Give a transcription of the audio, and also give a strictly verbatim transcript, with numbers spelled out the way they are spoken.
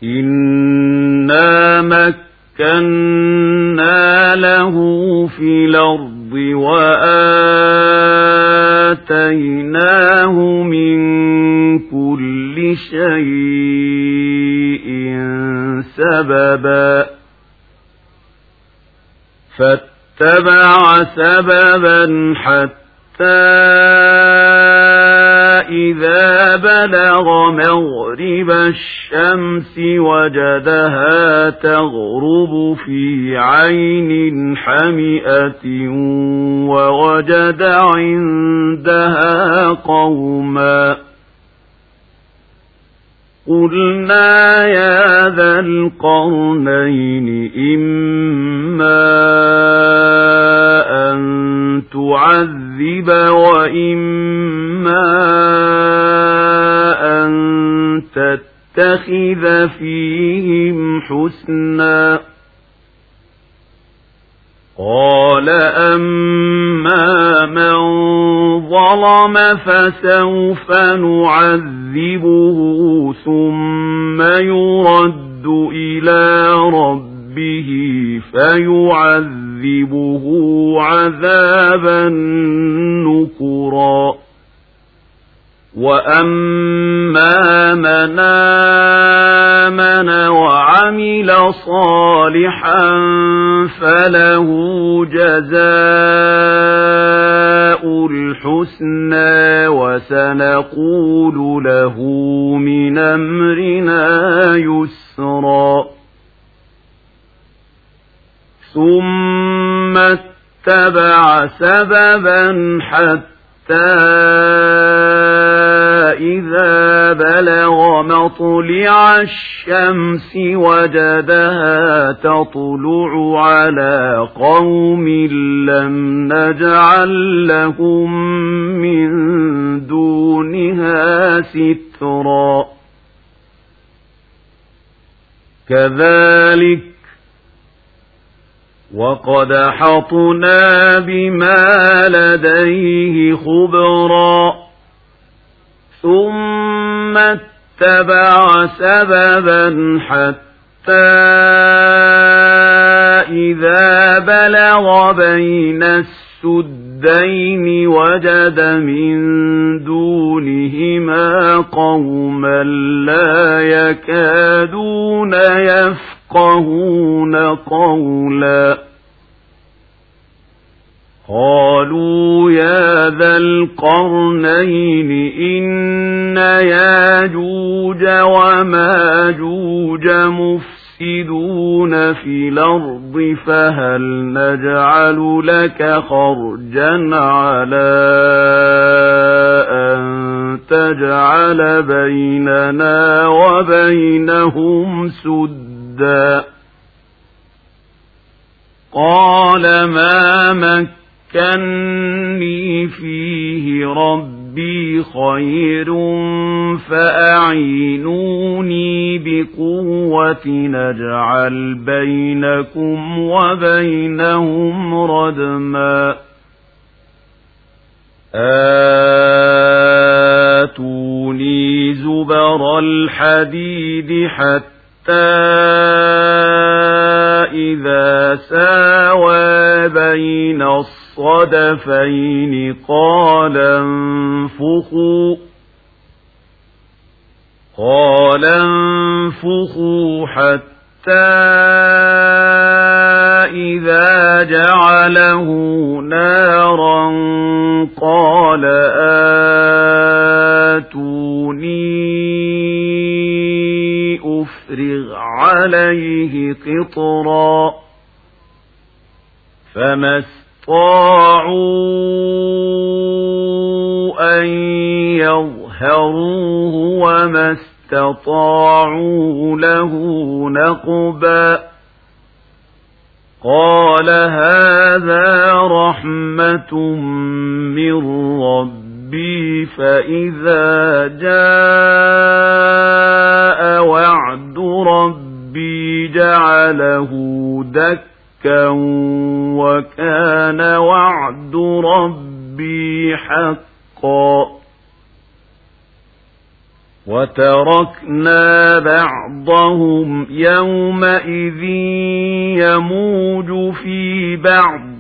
إنا مكنا له في الأرض وآتيناه من كل شيء سببا فاتبع سببا حتى إذا بلغ مغرب الشمس وجدها تغرب في عين حمئة ووجد عندها قوما قلنا يا ذا القرنين إما أن تعذب وإما أن تتخذ فيهم حسنا قال أما من ظلم فسوف نعذبه ثم يرد إلى ربه فيعذبه عذابا نكرا وأما من آمن وعمل صالحا فله جزاء الحسنى وسنقول له من أمرنا يسرا ثم اتبع سببا حتى إذا بلغ مطلع الشمس وجدها تطلع على قوم لم نجعل لهم من دونها سترا كذلك وقد أحطنا بما لديه خبرا ثم اتبع سببا حتى إذا بلغ بين السدين وجد من دونهما قوما لا يكادون يفقهون قولا قالوا يا ذا القرنين إن ياجوج وماجوج مفسدون في الأرض فهل نجعل لك خرجا على أن تجعل بيننا وبينهم سدا قال ما مكنني مكني فيه ربي خير فأعينوني بقوة نجعل بينكم وبينهم ردما آتوني زبر الحديد حتى إذا ساوى بين الصدفين قال انفخوا قال انفخوا حتى إذا جعله نارا قال آتوني أفرغ عليه قطرا فما استطاعوا أن يظهروه وما استطاعوا له نقبا قال هذا رحمة من ربي فإذا جاء وعد ربي جعله دكا وكان وعد ربي حقا وتركنا بعضهم يومئذ يموج في بعض